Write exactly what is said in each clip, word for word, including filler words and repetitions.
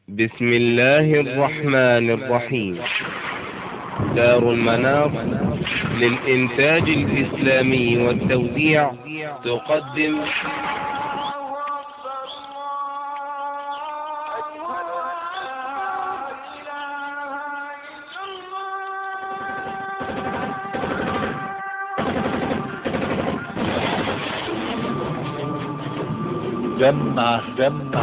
بسم الله الرحمن الرحيم. دار المنار للإنتاج الإسلامي والتوزيع تقدم جمع جمع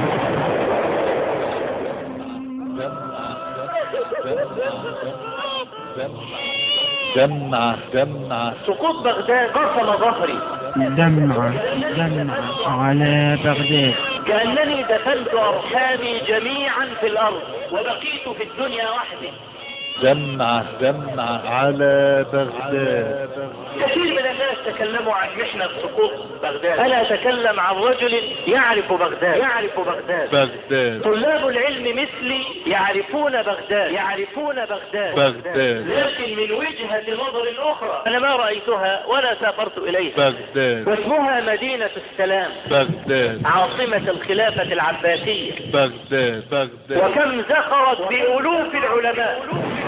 جمع جمع سقوط بغداد قسم ظهري. دمع دمع على بغداد. كأنني دفنت أرحامي جميعا في الأرض وبقيت في الدنيا وحدي. جمع جمع على بغداد. كثير من الناس تكلموا عن محنة سقوط بغداد. أنا أتكلم عن رجل يعرف بغداد يعرف بغداد بغداد. طلاب العلم مثلي يعرفون بغداد يعرفون بغداد بغداد. لكن من وجهة نظر أخرى أنا ما رأيتها ولا سافرت إليها. بغداد. واسمها مدينة السلام، بغداد. عاصمة الخلافة العباسية. بغداد. بغداد. وكم زخرت بألوف العلماء.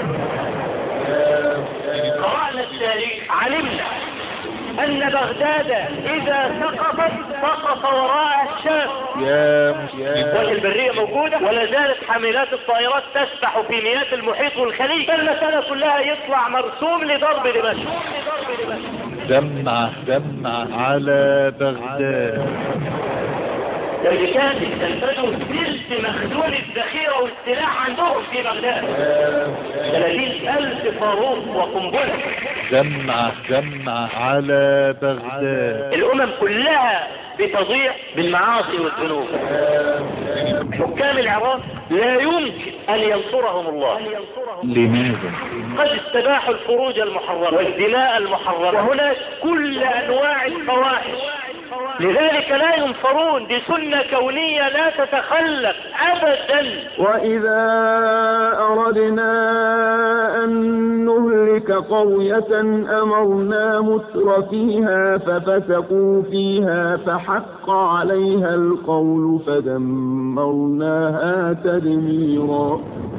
قرأنا التاريخ علمنا أن بغداد إذا سقطت سقط وراء الشام. يا يا والبرية موجودة ولا زالت حاملات الطائرات تسبح في مياه المحيط والخليج. المسألة كلها يطلع مرسوم لضرب دمشق. جمع جمع على بغداد. اللي كانت تنفذوا ثلث مخزون الذخيرة والسلاح عندهم في بغداد. ثلاثين ألف صاروخ وقنبلة. جمع جمع على بغداد. الأمم كلها بتضيع بالمعاصي والذنوب. حكام العراق لا يمكن أن ينصرهم الله. لماذا؟ قد استباحوا الفروج المحرمة والدماء المحرمة وهناك كل أنواع الفواحش، لذلك لا ينصرون. دي سنة كونية لا تتخلف أبدا. وإذا أردنا أن نهلك قرية أمرنا متر فيها ففسقوا فيها فحق عليها القول فدمرناها تدميرا.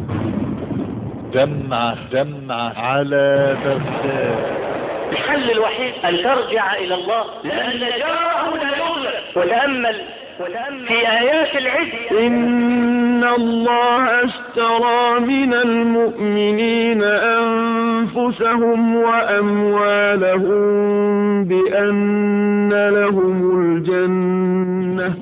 جمع جمع على بغداد. الحل الوحيد أن ترجع إلى الله لأن جاره لا يغلب. وتأمل في آيات العز. إن الله اشترى من المؤمنين أنفسهم وأموالهم بأن لهم الجنة.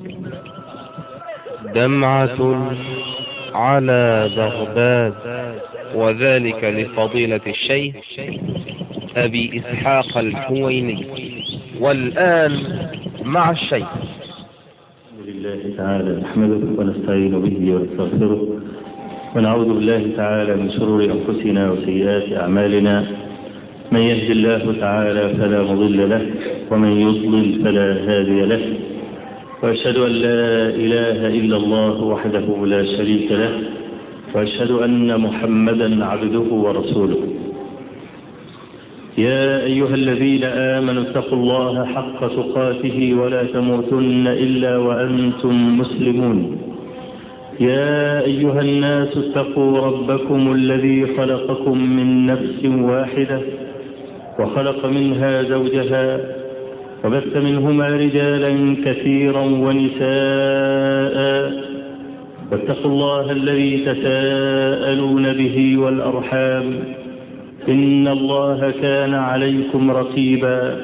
دمعة على بغداد، وذلك لفضيلة الشيخ أبي إسحاق الحويني. والآن مع الشيخ. الحمد لله تعالى نحمده ونستعين به ونستغفره ونعوذ بالله تعالى من شرور أنفسنا وسيئات أعمالنا. من يهد الله تعالى فلا مضل له ومن يضلل فلا هادي له، وأشهد أن لا إله إلا الله وحده لا شريك له، وأشهد أن محمدا عبده ورسوله. يا أيها الذين آمنوا اتقوا الله حق تقاته ولا تموتن إلا وأنتم مسلمون. يا أيها الناس اتقوا ربكم الذي خلقكم من نفس واحدة وخلق منها زوجها وبث منهما رجالا كثيرا ونساء، واتقوا الله الذي تساءلون به والأرحام إن الله كان عليكم رقيبا.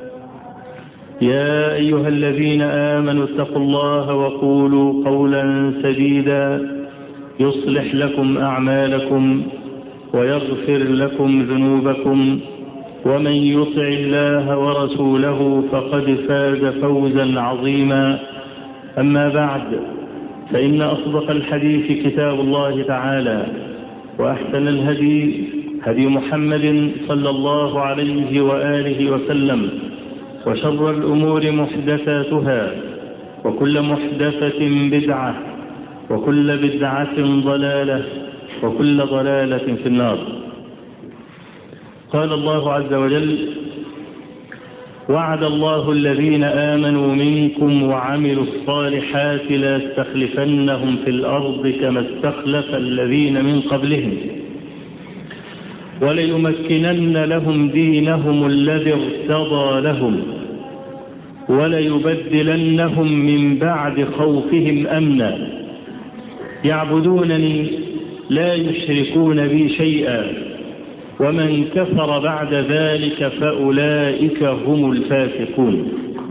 يا أيها الذين آمنوا اتقوا الله وقولوا قولا سديدا يصلح لكم أعمالكم ويغفر لكم ذنوبكم، ومن يطع الله ورسوله فقد فاز فوزا عظيما. أما بعد، فإن أصدق الحديث كتاب الله تعالى، وأحسن الهدي هدي محمد صلى الله عليه وآله وسلم، وشر الأمور محدثاتها، وكل محدثة بدعة، وكل بدعة ضلالة، وكل ضلالة في النار. قال الله عز وجل: وعد الله الذين آمنوا منكم وعملوا الصالحات ليستخلفنهم في الأرض كما استخلف الذين من قبلهم وليمكنن لهم دينهم الذي ارتضى لهم وليبدلنهم من بعد خوفهم أمنا يعبدونني لا يشركون بي شيئا ومن كفر بعد ذلك فأولئك هم الفاسقون.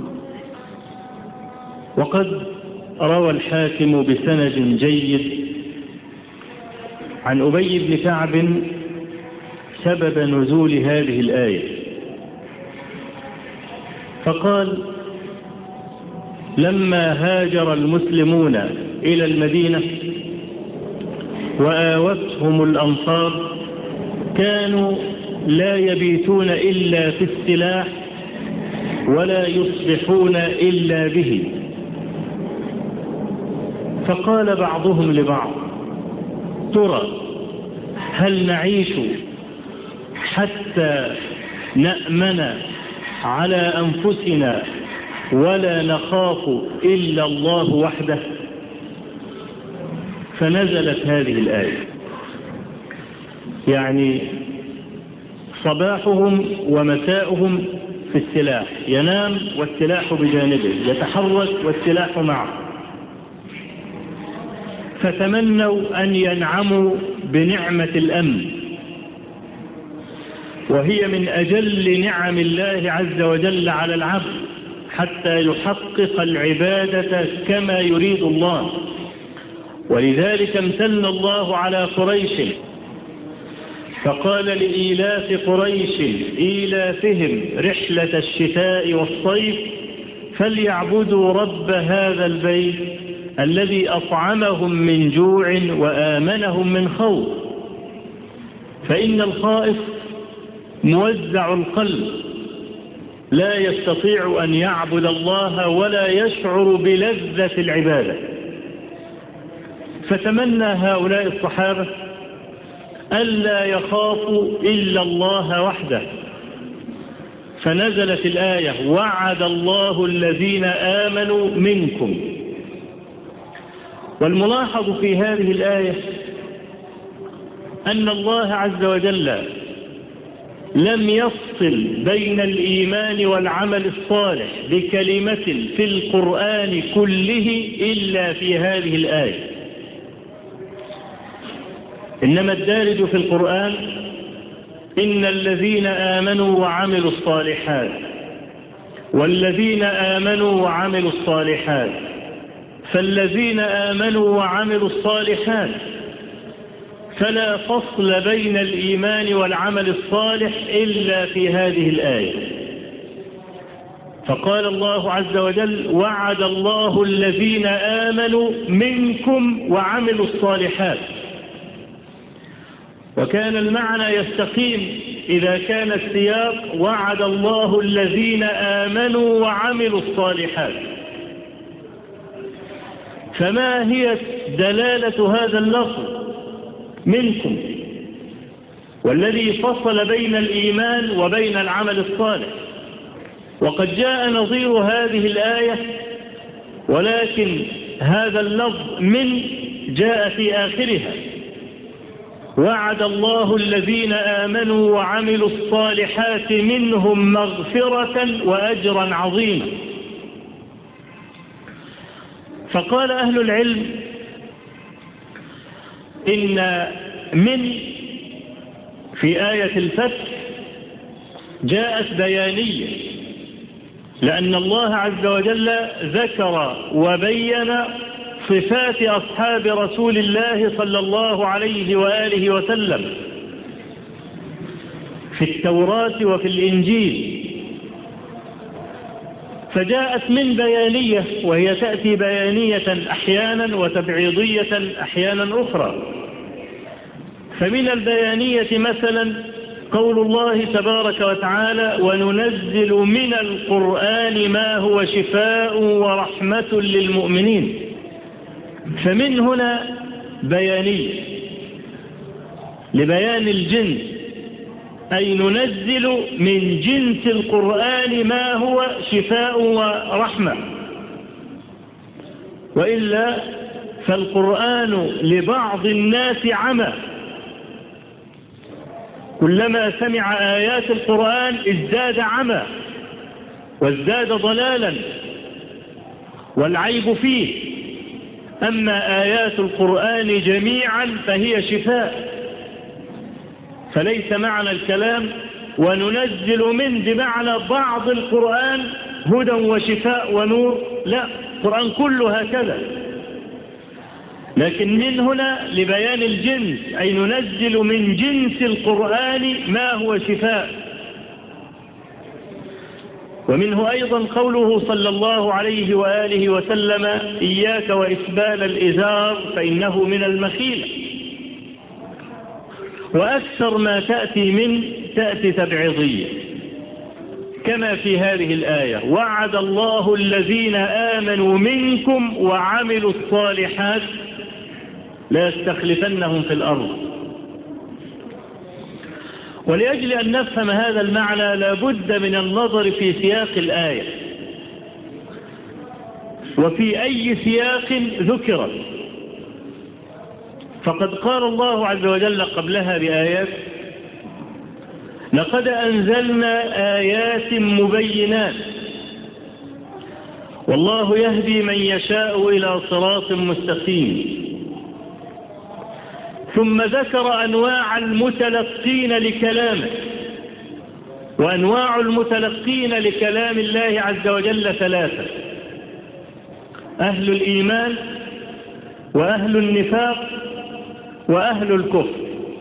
وقد روى الحاكم بسند جيد عن أبي بن كعب سبب نزول هذه الآية، فقال: لما هاجر المسلمون إلى المدينة وآوتهم الأنصار كانوا لا يبيتون إلا في السلاح ولا يصبحون إلا به، فقال بعضهم لبعض: ترى هل نعيش حتى نأمن على أنفسنا ولا نخاف إلا الله وحده؟ فنزلت هذه الآية، يعني صباحهم ومساؤهم في السلاح، ينام والسلاح بجانبه، يتحرك والسلاح معه، فتمنوا أن ينعموا بنعمة الأمن، وهي من أجل نعم الله عز وجل على العبد حتى يحقق العبادة كما يريد الله. ولذلك امتن الله على قريش فقال: لإيلاف قريش إيلافهم رحلة الشتاء والصيف فليعبدوا رب هذا البيت الذي أطعمهم من جوع وآمنهم من خوف. فإن الخائف موزع القلب لا يستطيع أن يعبد الله ولا يشعر بلذة العبادة. فتمنى هؤلاء الصحابة ألا يخافوا إلا الله وحده، فنزلت الآية: وعد الله الذين آمنوا منكم. والملاحظ في هذه الآية أن الله عز وجل لم يفصل بين الإيمان والعمل الصالح بكلمة في القرآن كله إلا في هذه الآية، إنما الدارج في القرآن: إن الذين آمنوا وعملوا الصالحات والذين آمنوا وعملوا الصالحات. فالذين آمنوا وعملوا الصالحات فلا فصل بين الإيمان والعمل الصالح إلا في هذه الآية. فقال الله عز وجل: وعد الله الذين آمنوا منكم وعملوا الصالحات. وكان المعنى يستقيم إذا كان السياق: وعد الله الذين آمنوا وعملوا الصالحات. فما هي دلالة هذا اللفظ منكم والذي فصل بين الإيمان وبين العمل الصالح؟ وقد جاء نظير هذه الآية، ولكن هذا اللفظ من جاء في آخرها: وعد الله الذين آمنوا وعملوا الصالحات منهم مغفرة وأجرا عظيما. فقال أهل العلم إن من في آية الفتح جاءت بيانية، لأن الله عز وجل ذكر وبين صفات أصحاب رسول الله صلى الله عليه وآله وسلم في التوراة وفي الإنجيل، فجاءت من بيانية، وهي تأتي بيانية أحيانا وتبعيضية أحيانا أخرى. فمن البيانية مثلا قول الله تبارك وتعالى: وننزل من القرآن ما هو شفاء ورحمة للمؤمنين. فمن هنا بيانية لبيان الجنس أي ننزل من جنس القرآن ما هو شفاء ورحمة، وإلا فالقرآن لبعض الناس عمى، كلما سمع آيات القرآن ازداد عمى وازداد ضلالا والعيب فيه. أما آيات القرآن جميعا فهي شفاء، فليس معنى الكلام وننزل من بمعنى بعض القرآن هدى وشفاء ونور، لا، القرآن كله هكذا، لكن من هنا لبيان الجنس، أي ننزل من جنس القرآن ما هو شفاء. ومنه أيضا قوله صلى الله عليه وآله وسلم: إياك وإسبال الإزار فإنه من المخيلة. وأكثر ما تأتي من تأتي تبعيضية، كما في هذه الآية: وعد الله الذين آمنوا منكم وعملوا الصالحات لا يستخلفنهم في الأرض. ولأجل أن نفهم هذا المعنى لا بد من النظر في سياق الآية وفي أي سياق ذكرت. فقد قال الله عز وجل قبلها بآيات: لقد أنزلنا آيات مبينات والله يهدي من يشاء إلى صراط مستقيم. ثم ذكر أنواع المتلقين لكلامه، وأنواع المتلقين لكلام الله عز وجل ثلاثة: أهل الإيمان وأهل النفاق وأهل الكفر،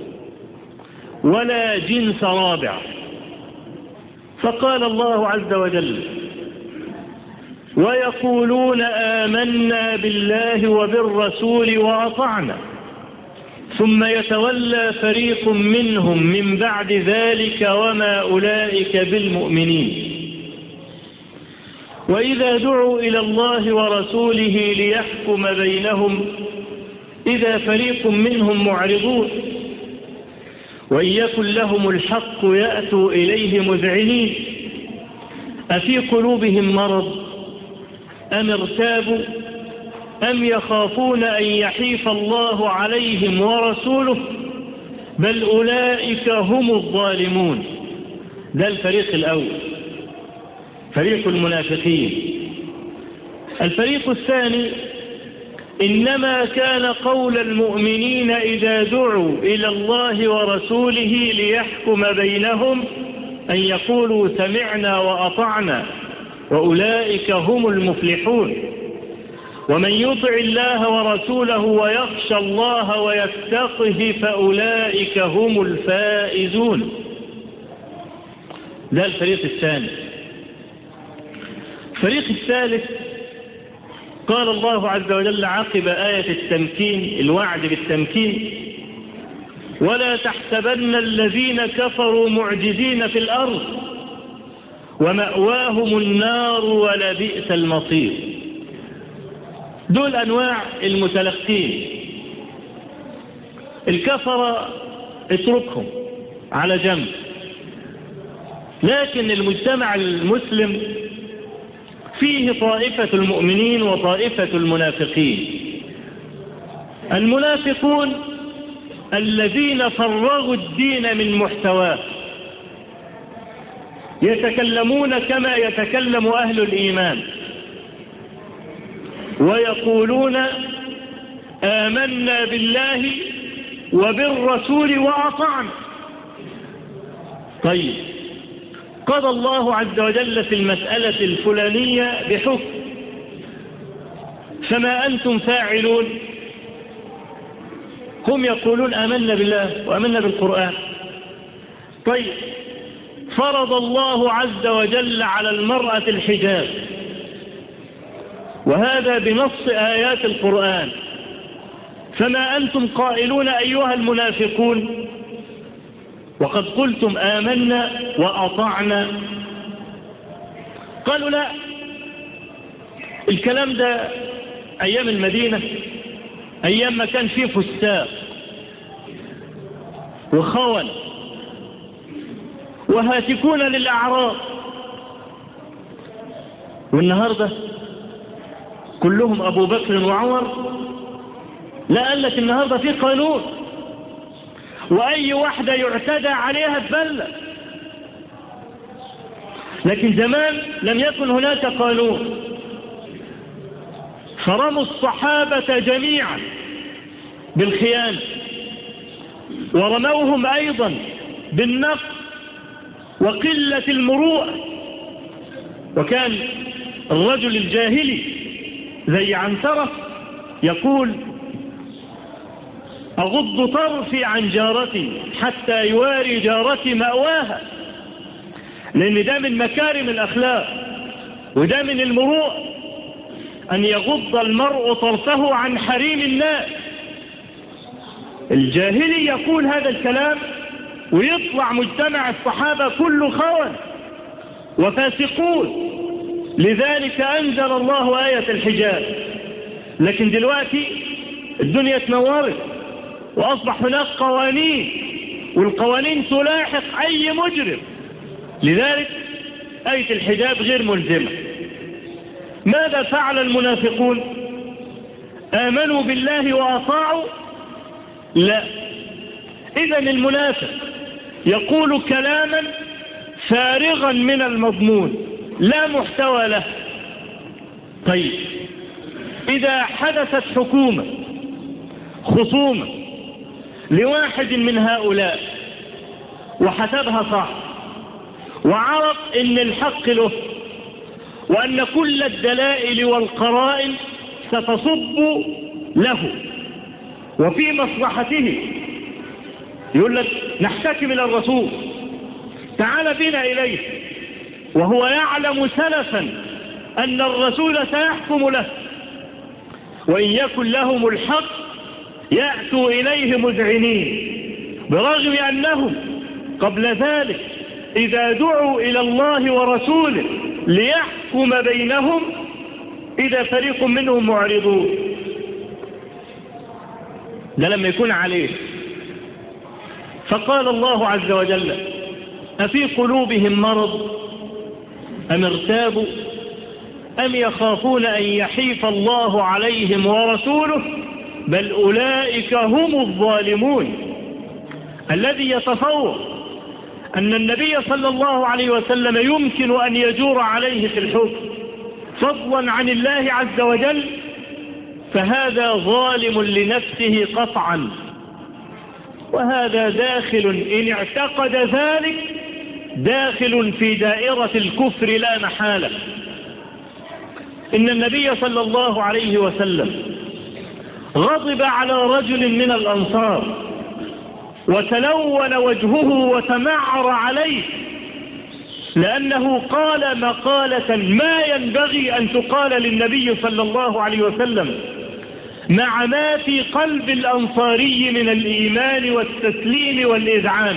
ولا جنس رابع. فقال الله عز وجل: ويقولون آمنا بالله وبالرسول وأطعنا ثم يتولى فريق منهم من بعد ذلك وما أولئك بالمؤمنين. وإذا دعوا إلى الله ورسوله ليحكم بينهم إذا فريق منهم معرضون وإن يكن لهم الحق يأتوا إليه مذعنين أفي قلوبهم مرض أم ارتابوا أم يخافون أن يحيف الله عليهم ورسوله بل أولئك هم الظالمون. ده الفريق الأول، فريق المنافقين. الفريق الثاني: إنما كان قول المؤمنين إذا دعوا إلى الله ورسوله ليحكم بينهم أن يقولوا سمعنا وأطعنا وأولئك هم المفلحون. ومن يطع الله ورسوله ويخشى الله ويتقه فأولئك هم الفائزون. ده الفريق الثاني. الفريق الثالث قال الله عز وجل عقب آية التمكين، الوعد بالتمكين: ولا تحسبن الذين كفروا معجزين في الأرض ومأواهم النار ولبئس المصير. دول أنواع المتلقين. الكفر اتركهم على جنب، لكن المجتمع المسلم فيه طائفة المؤمنين وطائفة المنافقين. المنافقون الذين فرغوا الدين من محتواه، يتكلمون كما يتكلم أهل الإيمان ويقولون آمنا بالله وبالرسول وأطعنا. طيب، قضى الله عز وجل في المسألة الفلانية بحكم، فما أنتم فاعلون؟ هم يقولون آمنا بالله وآمنا بالقرآن. طيب، فرض الله عز وجل على المرأة الحجاب، وهذا بنص آيات القرآن، فما أنتم قائلون أيها المنافقون؟ وقد قلتم آمنا وأطعنا. قالوا لا، الكلام ده أيام المدينة، أيام ما كان فيه فساق وخون وهاتكون للأعراض. والنهاردة كلهم أبو بكر وعمر. لا، قال لك النهاردة في قانون، وأي واحدة يعتدى عليها تبلغ. لكن زمان لم يكن هناك قانون، فرموا الصحابة جميعا بالخيانة، ورموهم أيضا بالنقص وقلة المروءة. وكان الرجل الجاهلي زي عنترة يقول: أغض طرفي عن جارتي حتى يواري جارتي مأواها. لأن ده من مكارم الأخلاق وده من المروءة، أن يغض المرء طرفه عن حريم الناس. الجاهلي يقول هذا الكلام ويطلع مجتمع الصحابة كله خون وفاسقون. لذلك أنزل الله آية الحجاب. لكن دلوقتي الدنيا تنورت وأصبح هناك قوانين، والقوانين تلاحق أي مجرم. لذلك آية الحجاب غير ملزمة. ماذا فعل المنافقون؟ آمنوا بالله وأطاعوا؟ لا. إذن المنافق يقول كلاما فارغا من المضمون لا محتوى له. طيب، إذا حدثت حكومة خصومة لواحد من هؤلاء وحسبها صح وعرف ان الحق له وان كل الدلائل والقرائن ستصب له وفي مصلحته، يقول لك نحتكم الى الرسول، تعال بنا اليه، وهو يعلم سلفا ان الرسول سيحكم له، وان يكن لهم الحق يأتوا إليه مذعنين، برغم أنهم قبل ذلك إذا دعوا إلى الله ورسوله ليحكم بينهم إذا فريق منهم معرضون. ده لما يكون عليه. فقال الله عز وجل: أفي قلوبهم مرض أم ارتابوا أم يخافون أن يحيف الله عليهم ورسوله بل أولئك هم الظالمون. الذي يتصور أن النبي صلى الله عليه وسلم يمكن أن يجور عليه في الحكم فضلا عن الله عز وجل فهذا ظالم لنفسه قطعا، وهذا داخل إن اعتقد ذلك داخل في دائرة الكفر لا محالة. إن النبي صلى الله عليه وسلم غضب على رجل من الأنصار وتلون وجهه وتمعر عليه لأنه قال مقالة ما ينبغي أن تقال للنبي صلى الله عليه وسلم مع ما في قلب الأنصاري من الإيمان والتسليم والإذعان،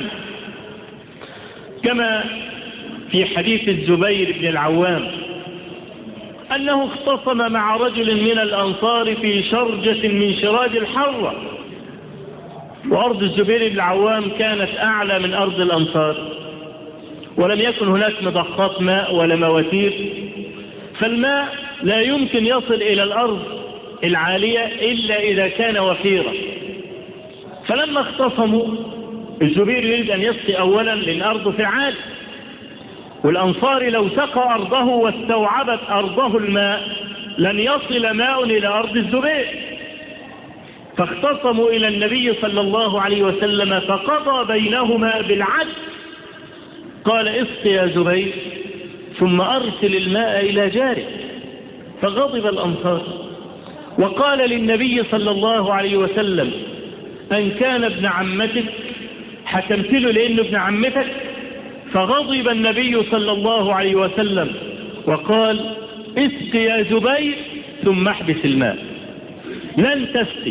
كما في حديث الزبير بن العوام أنه اختصم مع رجل من الأنصار في شرجة من شراج الحرة، وأرض الزبير بن العوام كانت أعلى من أرض الأنصار، ولم يكن هناك مضخات ماء ولا مواتير، فالماء لا يمكن يصل إلى الأرض العالية إلا إذا كان وفيرا. فلما اختصموا الزبير يريد أن يسقي أولا لأن أرضه في عالي، والأنصار لو سقى أرضه واستوعبت أرضه الماء لن يصل ماء إلى أرض الزبير. فاختصموا إلى النبي صلى الله عليه وسلم فقضى بينهما بالعدل، قال اسق يا زبير ثم أرسل الماء إلى جارك. فغضب الأنصار وقال للنبي صلى الله عليه وسلم أن كان ابن عمتك حكمت له لأنه ابن عمتك. فغضب النبي صلى الله عليه وسلم وقال اسق يا زبير ثم احبس الماء لن تسقي.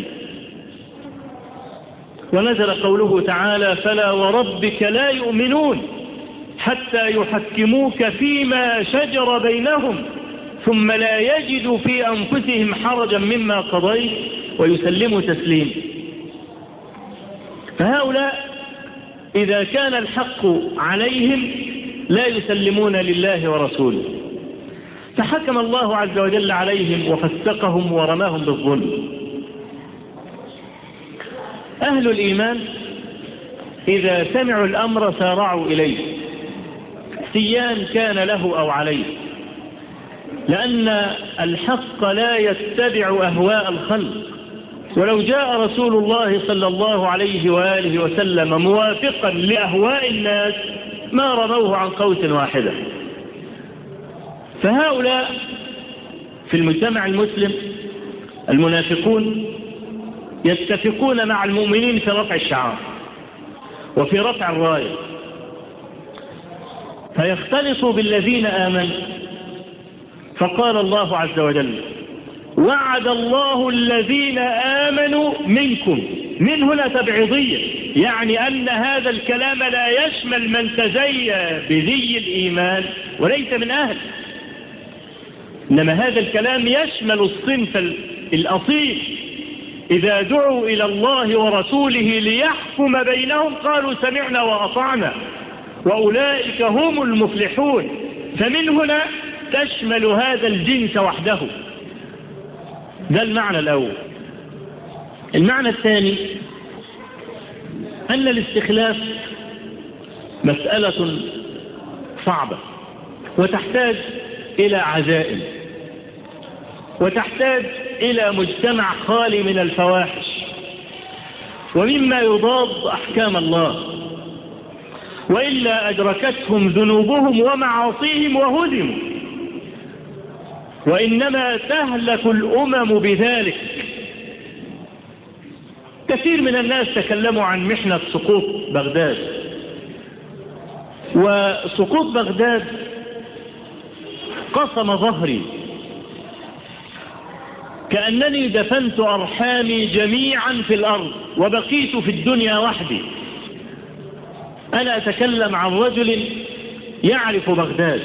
ونزل قوله تعالى فلا وربك لا يؤمنون حتى يحكموك فيما شجر بينهم ثم لا يجدوا في أنفسهم حرجا مما قضيت ويسلموا تسليم. فهؤلاء إذا كان الحق عليهم لا يسلمون لله ورسوله، فحكم الله عز وجل عليهم وفسقهم ورماهم بالظلم. أهل الإيمان إذا سمعوا الأمر سارعوا إليه سيان كان له أو عليه، لأن الحق لا يتبع أهواء الخلق، ولو جاء رسول الله صلى الله عليه وآله وسلم موافقا لأهواء الناس ما رموه عن قوس واحدة. فهؤلاء في المجتمع المسلم المنافقون يتفقون مع المؤمنين في رفع الشعار وفي رفع الراية، فيختلطوا بالذين آمنوا. فقال الله عز وجل: وعد الله الذين آمنوا منكم. من هنا تبعيضية، يعني أن هذا الكلام لا يشمل من تزي بذي الإيمان وليس من أهل، إنما هذا الكلام يشمل الصنف الأصيل. إذا دعوا إلى الله ورسوله ليحكم بينهم قالوا سمعنا وأطعنا وأولئك هم المفلحون. فمن هنا تشمل هذا الجنس وحده. ده المعنى الأول. المعنى الثاني أن الاستخلاف مسألة صعبة وتحتاج إلى عزائم وتحتاج إلى مجتمع خالي من الفواحش ومما يضاد أحكام الله، وإلا أدركتهم ذنوبهم ومعاصيهم وهدموا. وإنما تهلك الأمم بذلك. كثير من الناس تكلموا عن محنة سقوط بغداد، وسقوط بغداد قصم ظهري كأنني دفنت أرحامي جميعا في الأرض وبقيت في الدنيا وحدي. أنا أتكلم عن رجل يعرف بغداد.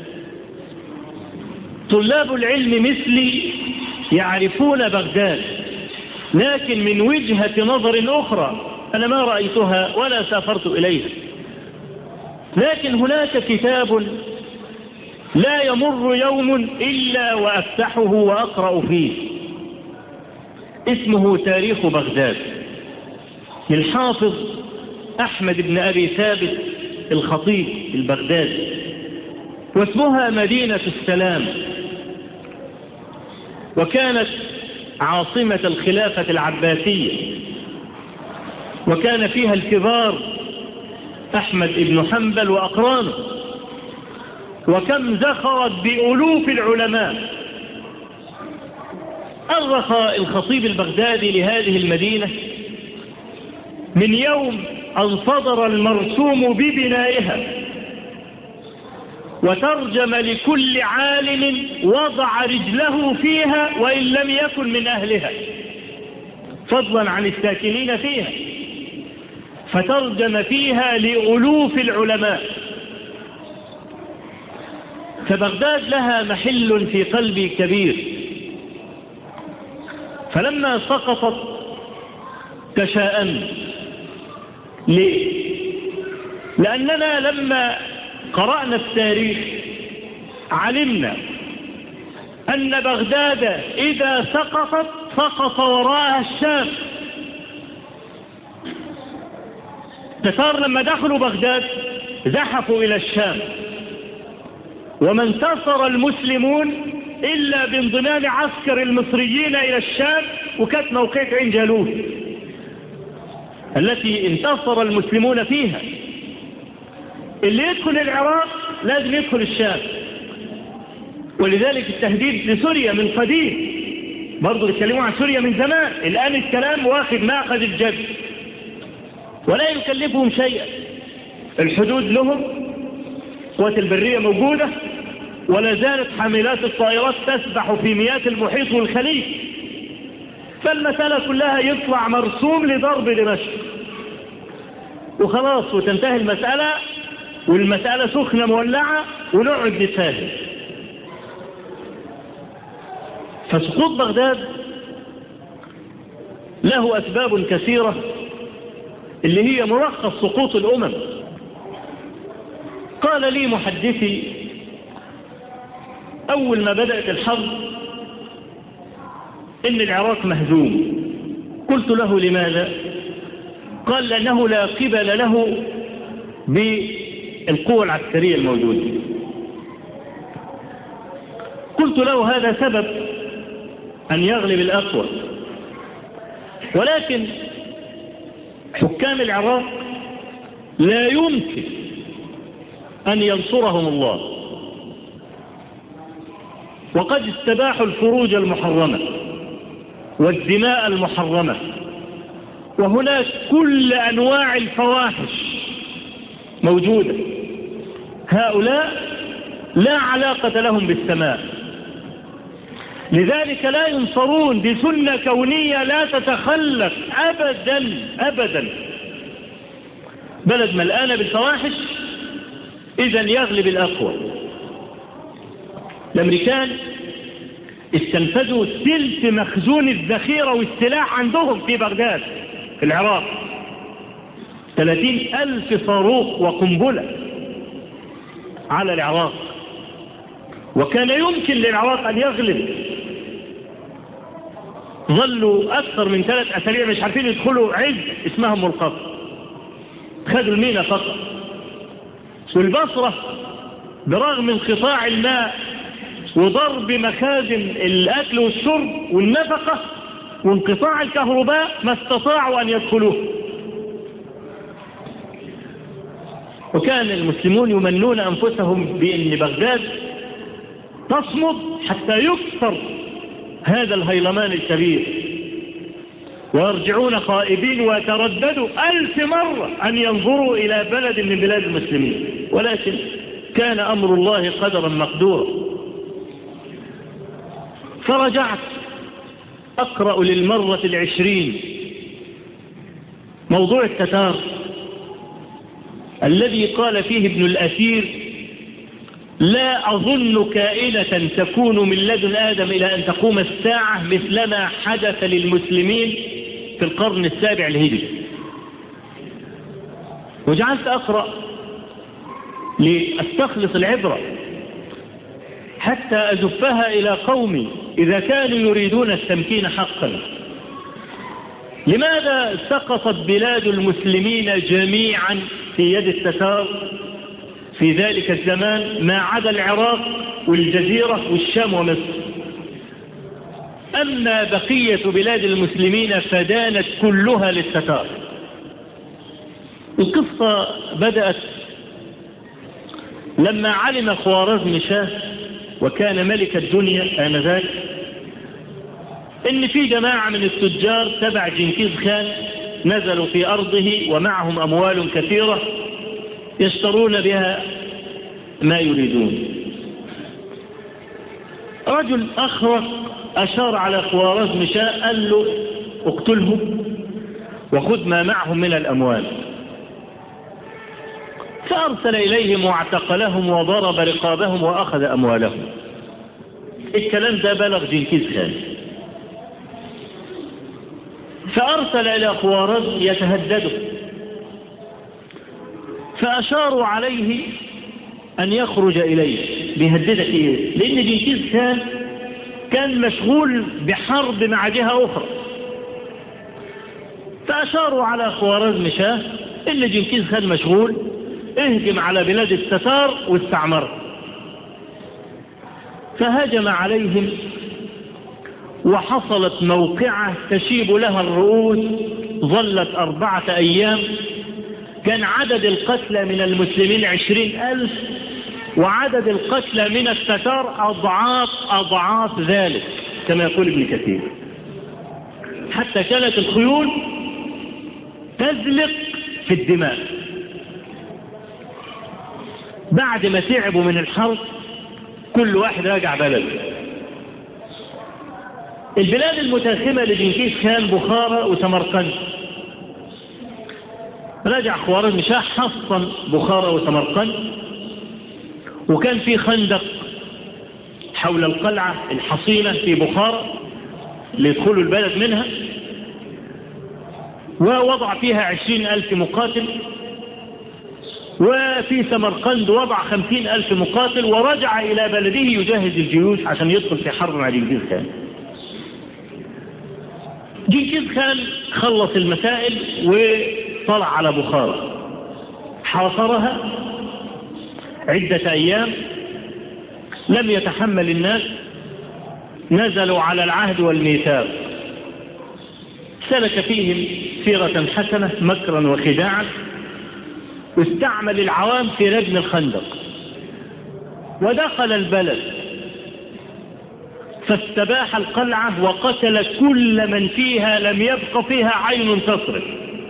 طلاب العلم مثلي يعرفون بغداد، لكن من وجهة نظر أخرى أنا ما رأيتها ولا سافرت إليها. لكن هناك كتاب لا يمر يوم إلا وأفتحه وأقرأ فيه، اسمه تاريخ بغداد للحافظ أحمد بن أبي ثابت الخطيب البغدادي، واسمها مدينة السلام، وكانت عاصمة الخلافة العباسية، وكان فيها الكبار أحمد بن حنبل وأقرانه، وكم زخرت بألوف العلماء. أرخ الخطيب البغدادي لهذه المدينة من يوم أن صدر المرسوم ببنائها، وترجم لكل عالم وضع رجله فيها وإن لم يكن من أهلها، فضلا عن الساكنين فيها، فترجم فيها لألوف العلماء. فبغداد لها محل في قلبي كبير. فلما سقطت تشاءمت. ليه؟ لأننا لما قرأنا التاريخ علمنا أن بغداد إذا سقطت سقط وراءها الشام. التتار لما دخلوا بغداد زحفوا إلى الشام، وما انتصر المسلمون إلا بانضمام عسكر المصريين إلى الشام، وكانت موقعة عين جالوت التي انتصر المسلمون فيها. اللي يدخل العراق لازم يدخل الشام، ولذلك التهديد لسوريا من قديم، برضو بيتكلموا عن سوريا من زمان. الآن الكلام واخد ماخذ الجد ولا يكلفهم شيئا. الحدود لهم، قوات البرية موجودة، ولا زالت حاملات الطائرات تسبح في مياه المحيط والخليج. فالمسألة كلها يطلع مرسوم لضرب دمشق وخلاص، وتنتهي المسألة، والمسألة سخنة مولعة ونقعد نتفاهم. فسقوط بغداد له أسباب كثيرة اللي هي ملخص سقوط الأمم. قال لي محدثي أول ما بدأت الحرب إن العراق مهزوم. قلت له لماذا؟ قال لأنه لا قبل له بالقوة العسكرية الموجودة. قلت له هذا سبب أن يغلب الأقوى، ولكن حكام العراق لا يمكن أن ينصرهم الله، وقد استباحوا الفروج المحرمة والدماء المحرمة، وهناك كل أنواع الفواحش موجودة. هؤلاء لا علاقة لهم بالسماء، لذلك لا ينصرون. دي سنة كونية لا تتخلف أبدا أبدا. بلد ملآنة بالفواحش، إذا يغلب الأقوى. الأمريكان استنفذوا ثلث مخزون الذخيرة والسلاح عندهم في بغداد في العراق، ثلاثين ألف صاروخ وقنبلة على العراق، وكان يمكن للعراق أن يغلب. ظلوا أكثر من ثلاث أسابيع مش عارفين يدخلوا عز اسمها أم القصر، خدوا المينا فقط. والبصرة برغم انقطاع الماء وضرب مخازن الأكل والشرب والنفقة وانقطاع الكهرباء ما استطاعوا أن يدخلوه. وكان المسلمون يمنون أنفسهم بأن بغداد تصمد حتى يكسر هذا الهيلمان الكبير، ويرجعون خائبين ويترددوا ألف مرة أن ينظروا إلى بلد من بلاد المسلمين، ولكن كان أمر الله قدرا مقدورا. فرجعت أقرأ للمرة العشرين موضوع التتار الذي قال فيه ابن الأثير: لا أظن كائنة تكون من لدن آدم إلى أن تقوم الساعة مثلما حدث للمسلمين في القرن السابع الهجري. وجعلت أقرأ لأستخلص العبرة حتى أزفها إلى قومي إذا كانوا يريدون التمكين حقا. لماذا سقطت بلاد المسلمين جميعا في يد التتار في ذلك الزمان ما عدا العراق والجزيرة والشام ومصر؟ أما بقية بلاد المسلمين فدانت كلها للتتار. القصة بدأت لما علم خوارزم شاه وكان ملك الدنيا آنذاك إن في جماعة من التجار تبع جنكيز خان نزلوا في أرضه ومعهم أموال كثيرة يشترون بها ما يريدون. رجل أخرق أشار على خوارزم شاه قال له: اقتلهم وخذ ما معهم من الأموال. فأرسل إليهم واعتقلهم وضرب رقابهم وأخذ أموالهم. الكلام ده بلغ جنكيز خان، فأرسل إلى خوارزم يتهدده، فأشاروا عليه أن يخرج إليه. بيهددك إيه؟ لأن جنكيز خان كان مشغول بحرب مع جهة أخرى. فأشاروا على خوارزم شاه إن جنكيز خان مشغول، اهجم على بلاد التتار واستعمر. فهجم عليهم وحصلت موقعة تشيب لها الرؤوس. ظلت أربعة أيام. كان عدد القتلى من المسلمين عشرين ألف، وعدد القتلى من التتار أضعاف أضعاف ذلك كما يقول ابن كثير، حتى كانت الخيول تزلق في الدماء. بعد ما تعبوا من الحرب كل واحد راجع بلده. البلاد المتاخمة لجنكيز خان بخارى وسمرقند. رجع خوارزم شاه حصن بخارى وسمرقند، وكان في خندق حول القلعة الحصينة في بخارى ليدخلوا البلد منها، ووضع فيها عشرين ألف مقاتل، وفي سمرقند وضع خمسين ألف مقاتل، ورجع إلى بلده يجهز الجيوش عشان يدخل في حرب مع جنكيز خان. جنكيز خان خلص المسائل وطلع على بخارى، حاصرها عدة أيام، لم يتحمل الناس، نزلوا على العهد والميثاق، سلك فيهم سيرة حسنة مكرا وخداعا، واستعمل العوام في ردم الخندق، ودخل البلد فاستباح القلعة وقتل كل من فيها، لم يبق فيها عين تصرف،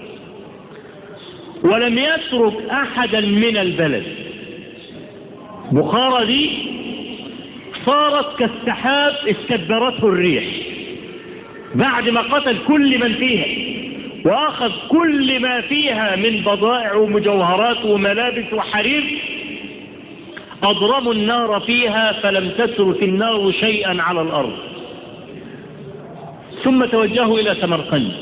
ولم يترك أحدا من البلد. بخارى دي صارت كالسحاب استدبرته الريح، بعد ما قتل كل من فيها وأخذ كل ما فيها من بضائع ومجوهرات وملابس وحرير، أضرموا النار فيها فلم تترك النار شيئا على الأرض. ثم توجهوا إلى سمرقند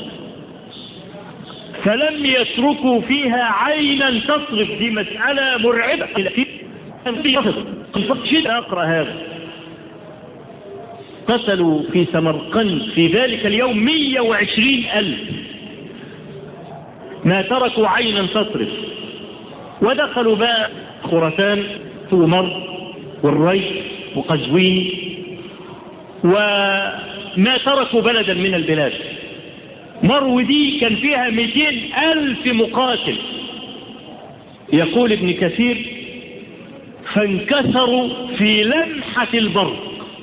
فلم يتركوا فيها عينا تصرف. دي مسألة مرعبة. أقرأ هذا: قتلوا في سمرقند في ذلك اليوم مئة وعشرين ألف، ما تركوا عينا تصرف. ودخلوا بقى خراسان ومر والري وقزوين، وما تركوا بلدا من البلاد. مرو دي كان فيها مئتين ألف مقاتل. يقول ابن كثير: فانكسروا في لمحة البرق،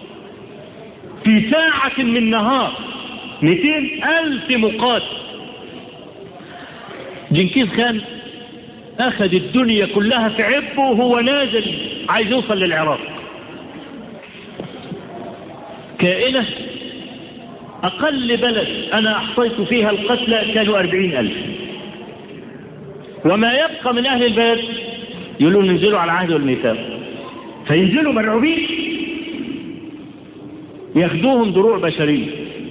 في ساعة من نهار مئتين ألف مقاتل. جنكيز خان أخذ الدنيا كلها في عبه وهو نازل عايز يوصل للعراق. كائنة أقل بلد أنا أحصيت فيها القتلى كانوا أربعين ألف، وما يبقى من أهل البلد يقولون ننزلوا على العهد والميثاق، فينزلوا مرعوبين، ياخدوهم دروع بشرية.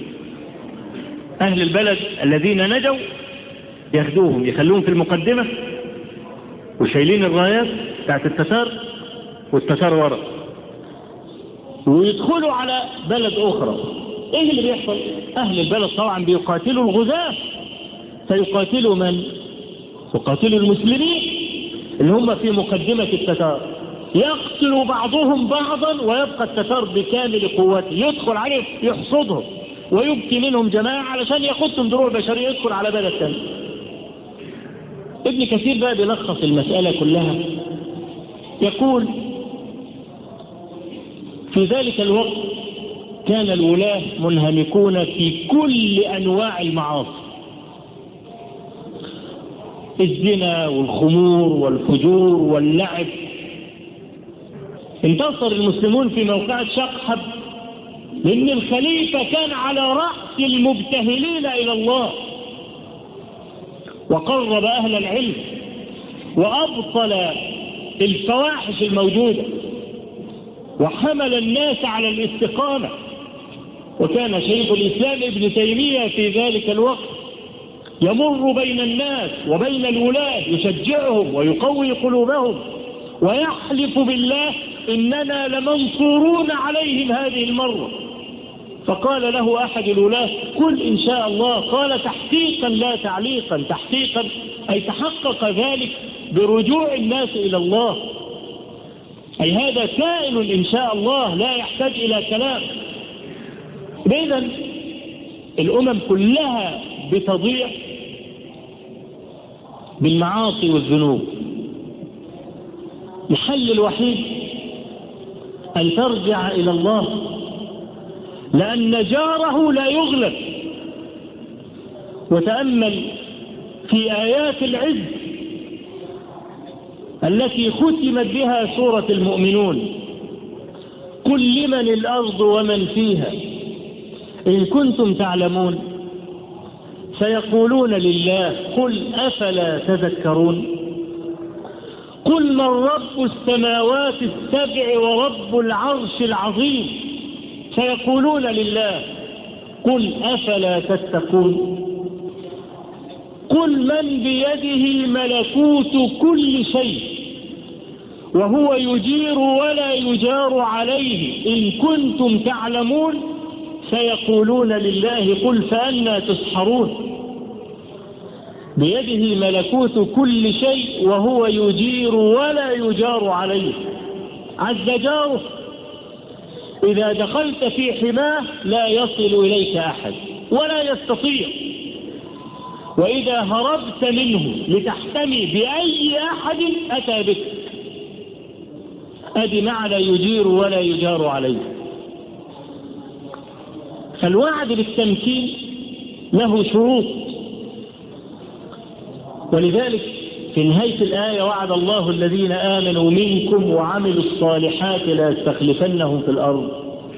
أهل البلد الذين نجوا ياخدوهم يخلوهم في المقدمة وشايلين الرايات بتاعت التتار والتتار ورا، ويدخلوا على بلد أخرى. إيه اللي بيحصل؟ أهل البلد طبعا بيقاتلوا الغزاة، فيقاتلوا من؟ يقاتلوا المسلمين اللي هم في مقدمة التتار، يقتلوا بعضهم بعضا، ويبقى التتار بكامل قوته يدخل عليه يحصدهم ويبكي منهم جماعة علشان ياخدهم دروع بشرية يدخل على بلد ثاني. ابن كثير بقى بيلخص المسألة كلها، يقول: في ذلك الوقت كان الولاة منهمكون في كل أنواع المعاصي، الزنا والخمور والفجور واللعب. انتصر المسلمون في موقعة شقحب لأن الخليفة كان على رأس المبتهلين إلى الله، وقرب أهل العلم وأبطل الفواحش الموجودة، وحمل الناس على الاستقامة. وكان شيخ الإسلام ابن تيمية في ذلك الوقت يمر بين الناس وبين الولاة يشجعهم ويقوي قلوبهم ويحلف بالله: إننا لمنصورون عليهم هذه المرة. فقال له أحد الولاة: قل إن شاء الله. قال: تحقيقا لا تعليقا. تحقيقا أي تحقق ذلك برجوع الناس إلى الله، أي هذا كائن إن شاء الله لا يحتاج إلى كلام. إذن الأمم كلها بتضيع بالمعاصي والذنوب. الحل الوحيد أن ترجع إلى الله، لأن جاره لا يغلب. وتأمل في آيات العز التي ختمت بها سورة المؤمنون: قل لمن الأرض ومن فيها إن كنتم تعلمون سيقولون لله قل أفلا تذكرون قل من رب السماوات السبع ورب العرش العظيم سيقولون لله قل أفلا تتقون. قل من بيده ملكوت كل شيء وهو يجير ولا يجار عليه إن كنتم تعلمون سيقولون لله قل فأنى تسحرون. بيده ملكوت كل شيء وهو يجير ولا يجار عليه، عز جاره. إذا دخلت في حماه لا يصل إليك أحد ولا يستطيع، وإذا هربت منه لتحتمي بأي أحد أتى بك. أدي معنى يجير ولا يجار عليه. فالوعد بالتمكين له شروط، ولذلك في نهاية الآية وعد الله الذين آمنوا منكم وعملوا الصالحات لا يستخلفنهم في الأرض.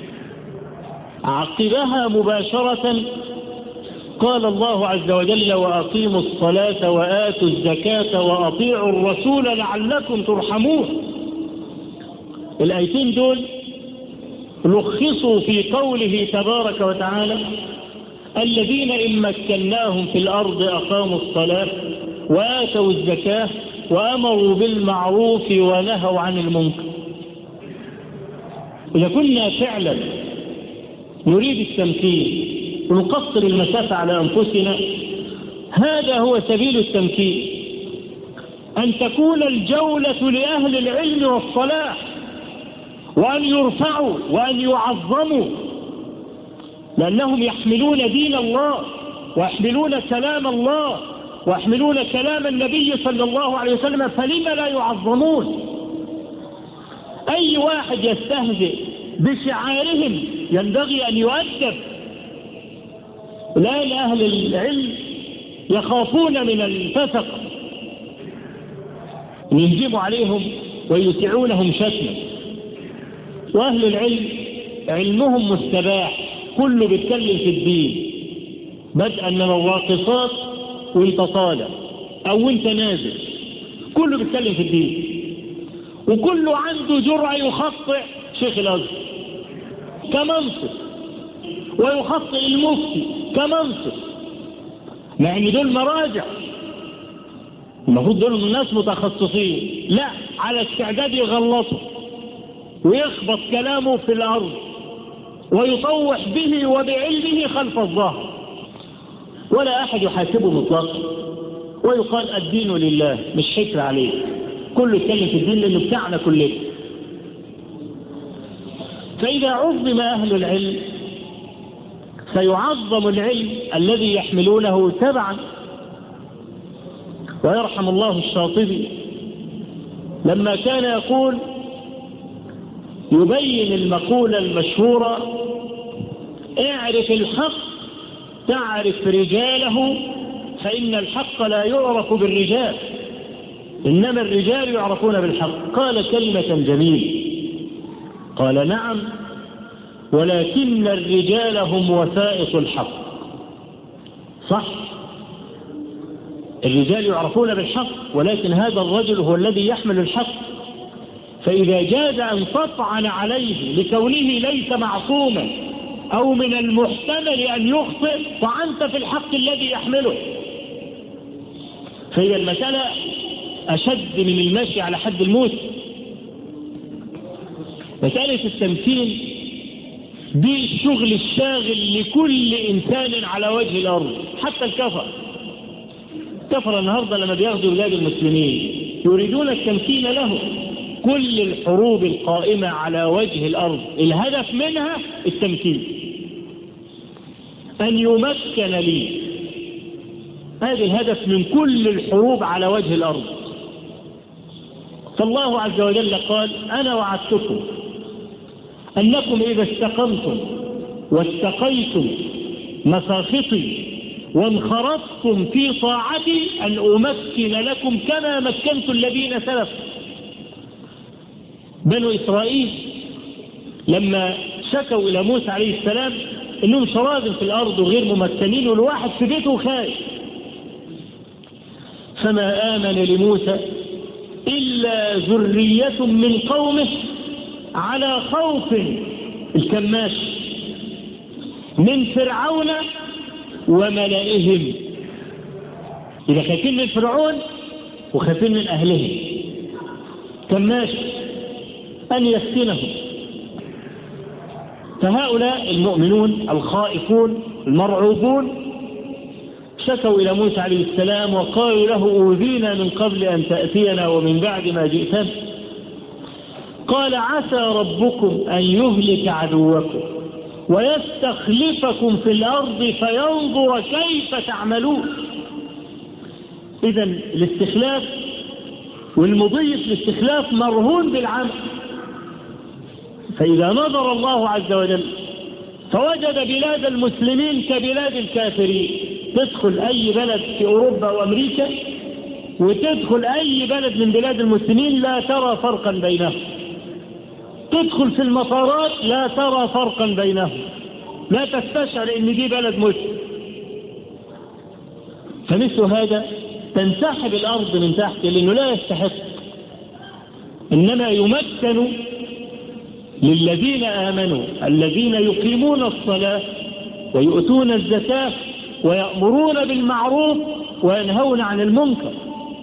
عقبها مباشرة قال الله عز وجل وأقيموا الصلاة وآتوا الزكاة وأطيعوا الرسول لعلكم ترحمون. الآيتين دول لخصوا في قوله تبارك وتعالى الذين إن مكناهم في الأرض أقاموا الصلاة وآتوا الزكاة وأمروا بالمعروف ونهوا عن المنكر. إذا كنا فعلا نريد التمكين ونقصر المسافة على أنفسنا، هذا هو سبيل التمكين، أن تكون الجولة لأهل العلم والصلاح، وأن يرفعوا وأن يعظموا، لأنهم يحملون دين الله ويحملون كلام الله ويحملون كلام النبي صلى الله عليه وسلم، فلم لا يعظمون؟ أي واحد يستهزئ بشعارهم ينبغي أن يؤدب. الآن أهل العلم يخافون من الفسق ينجبوا عليهم ويسعونهم شتما، وأهل العلم علمهم مستباح، كله بيتكلم في الدين، بدءا من الراقصات وانت طالع او انت نازل، كله بيتكلم في الدين، وكله عنده جرأة يخطئ شيخ الازهر كمنصب ويخطئ المفتي كمنصب، مع ان دول مراجع المفروض دول الناس متخصصين، لا، على استعداد يغلطوا ويخبط كلامه في الارض ويطوح به وبعلمه خلف الظهر، ولا أحد يحاسبه مطلقا، ويقال الدين لله مش حكر عليه، كله يتكلم في الدين لأنه بتاعنا كلنا. فإذا عظم أهل العلم سيعظم العلم الذي يحملونه تبعا. ويرحم الله الشاطبي لما كان يقول يبين المقولة المشهورة اعرف الحق تعرف رجاله، فإن الحق لا يعرف بالرجال إنما الرجال يعرفون بالحق. قال كلمة جميلة، قال نعم ولكن الرجال هم وسائط الحق. صح، الرجال يعرفون بالحق، ولكن هذا الرجل هو الذي يحمل الحق، فإذا جاز أن تطعن عليه لكونه ليس معصوما أو من المحتمل أن يخطئ فأنت في الحق الذي يحمله. فهي المسألة أشد من المشي على حد الموت. مسألة التمكين دي الشغل الشاغل لكل إنسان على وجه الأرض، حتى الكفر. كفر النهاردة لما بياخذوا بلاد المسلمين يريدون التمكين له. كل الحروب القائمة على وجه الأرض الهدف منها التمكين، أن يمكن لي. هذا الهدف من كل الحروب على وجه الأرض. فالله عز وجل قال أنا وعدتكم أنكم إذا استقمتم واستقيتم مساخطي وانخرطتم في طاعتي أن أمكن لكم كما مكنت الذين سلفوا. بنو إسرائيل لما شكوا إلى موسى عليه السلام إنهم شراذم في الأرض وغير ممكنين والواحد في بيته خايف، فما آمن لموسى إلا ذرية من قومه على خوف الكماش من فرعون وملئهم. إذا خايفين من فرعون وخايفين من أهلهم كان ماشي أن يفتنهم. فهؤلاء المؤمنون الخائفون المرعوبون شكوا إلى موسى عليه السلام وقالوا له أوذينا من قبل أن تأتينا ومن بعد ما جئتنا. قال عسى ربكم أن يهلك عدوكم ويستخلفكم في الأرض فينظر كيف تعملون. إذن الاستخلاف والمضي في الاستخلاف مرهون بالعمل. فإذا نظر الله عز وجل فوجد بلاد المسلمين كبلاد الكافرين، تدخل أي بلد في أوروبا وأمريكا وتدخل أي بلد من بلاد المسلمين لا ترى فرقا بينهم، تدخل في المطارات لا ترى فرقا بينهم، لا تستشعر ان دي بلد مسلم. فمثل هذا تنسحب الأرض من تحت لأنه لا يستحق، إنما يمكن للذين آمنوا الذين يقيمون الصلاة ويؤتون الزكاة ويأمرون بالمعروف وينهون عن المنكر.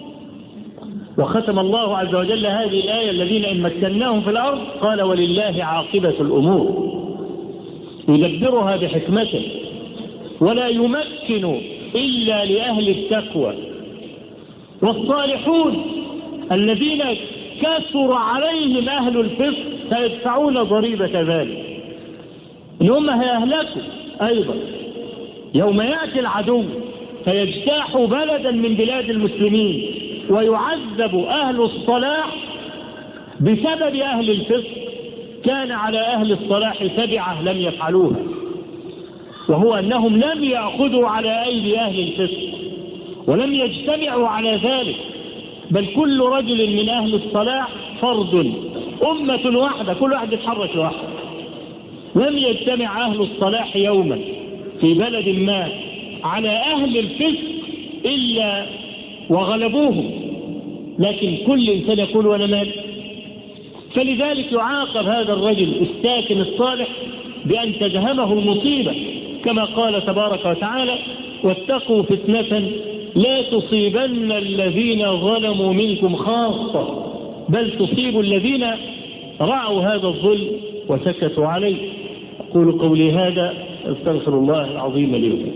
وختم الله عز وجل هذه الآية الذين إن مكناهم في الأرض قال ولله عاقبة الأمور يدبرها بحكمته ولا يمكن إلا لأهل التقوى. والصالحون الذين كثر عليهم أهل الفسق سيدفعون ضريبة ذلك، إن هم هيهلكوا أيضا يوم يأتي العدو فيجتاح بلدا من بلاد المسلمين ويعذب أهل الصلاح بسبب أهل الفسق. كان على أهل الصلاح تبعة لم يفعلوها، وهو أنهم لم يأخذوا على أيدي أهل الفسق ولم يجتمعوا على ذلك، بل كل رجل من أهل الصلاح فرد أمة واحدة، كل واحد يتحرك لوحده. لم يجتمع أهل الصلاح يوما في بلد ما على أهل الفسق إلا وغلبوهم، لكن كل إنسان يقول وأنا مال. فلذلك يعاقب هذا الرجل الساكن الصالح بأن تدهمه المصيبة، كما قال تبارك وتعالى واتقوا فتنة لا تصيبن الذين ظلموا منكم خاصة بل تصيب الذين رعوا هذا الظلم وسكتوا عليه. أقول قولي هذا استغفر الله العظيم لي ولكم.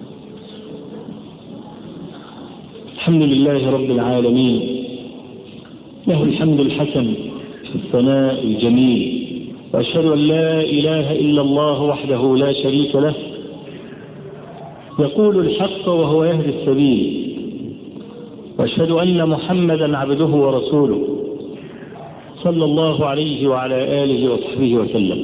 الحمد لله رب العالمين، له الحمد الحسن في الثناء الجميل، وأشهد أن لا إله إلا الله وحده لا شريك له يقول الحق وهو يهدي السبيل، وأشهد أن محمدا عبده ورسوله صلى الله عليه وعلى آله وصحبه وسلم.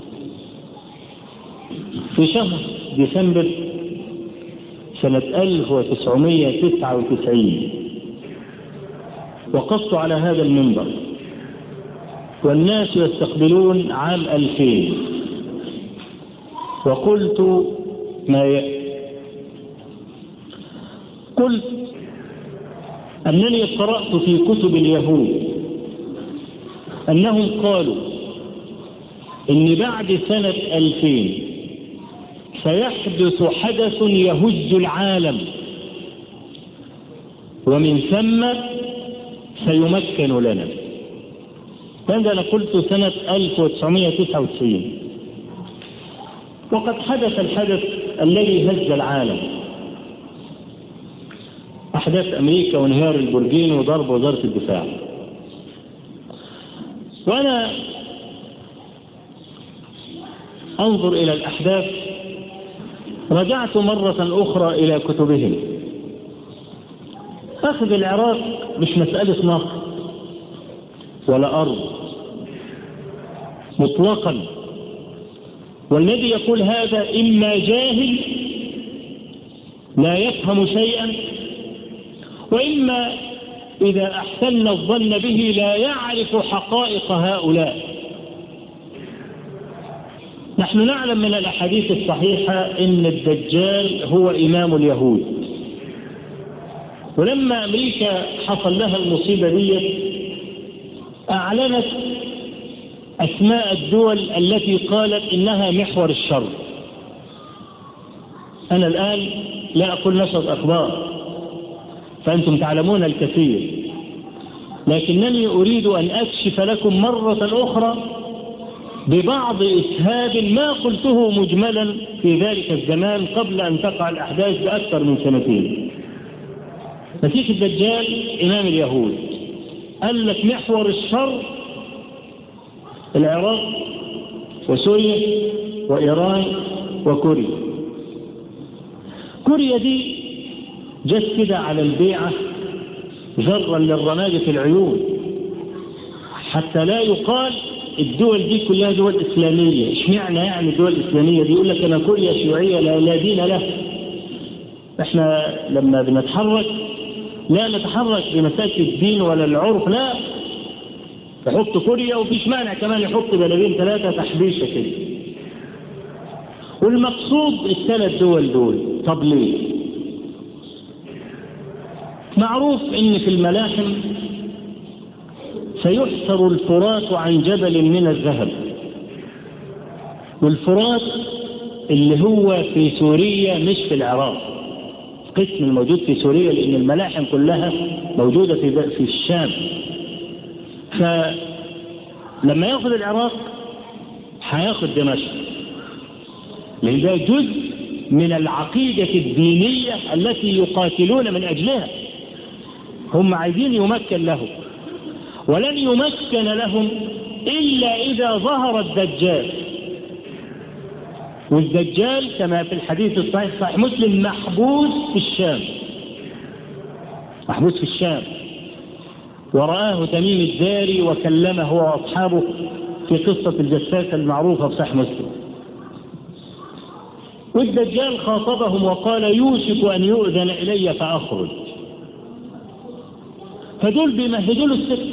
في شهر ديسمبر سنة ألف وتسعمائة وتسعة وتسعين وقفت على هذا المنبر والناس يستقبلون عام ألفين، وقلت ما ي... قلت أنني قرأت في كتب اليهود أنهم قالوا إن بعد سنة ألفين سيحدث حدث يهج العالم ومن ثم سيمكن لنا. هذا أنا قلت سنة ألف وتسعمائة وتسعة وتسعين، وقد حدث الحدث الذي هز العالم، أحداث أمريكا وانهيار البرجين وضرب وزارة الدفاع. وأنا أنظر إلى الأحداث رجعت مرة أخرى إلى كتبهم. أخذ العراق مش مسألة نصر ولا أرض مطلقا، والذي يقول هذا إما جاهل لا يفهم شيئا، وإما إذا أحسن الظن به لا يعرف حقائق هؤلاء. نحن نعلم من الأحاديث الصحيحة إن الدجال هو إمام اليهود، ولما أمريكا حصل لها المصيبة دي أعلنت أسماء الدول التي قالت إنها محور الشر. أنا الآن لا أقول نشر أخبار، فأنتم تعلمون الكثير، لكنني أريد أن أكشف لكم مرة أخرى ببعض إسهاب ما قلته مجملا في ذلك الزمان قبل أن تقع الأحداث بأكثر من سنتين. مسيح الدجال إمام اليهود، قال لك محور الشر العراق وسوريا وإيران وكوريا. كوريا دي جت كده على البيعة جرا للرماد في العيون، حتى لا يقال الدول دي كلها دول إسلامية. اشمعنى يعني الدول الإسلامية دي؟ يقول لك أنا كوريا شيوعية لا, لا دين له. احنا لما بنتحرك لا نتحرك بمساك الدين ولا العرف، لا، يحط كوريا وفيش مانع كمان يحط بلدين ثلاثة تحبيشة كده. والمقصود الثلاث دول دول. طب ليه؟ معروف ان في الملاحم سيحسر الفرات عن جبل من الذهب، والفرات اللي هو في سوريا مش في العراق، قسم الموجود في سوريا، لان الملاحم كلها موجودة في في الشام. فلما ياخذ العراق هياخذ دمشق، لان ده جزء من العقيدة الدينية التي يقاتلون من اجلها. هم عايزين يمكن لهم، ولن يمكن لهم إلا إذا ظهر الدجال. والدجال كما في الحديث الصحيح صحيح مسلم محبوس في الشام، محبوس في الشام، ورآه تميم الداري وكلمه هو وأصحابه في قصة الجساسة المعروفة في صحيح مسلم. والدجال خاطبهم وقال يوشك أن يؤذن إلي فأخرج. فدول بيمهدوا له السكة.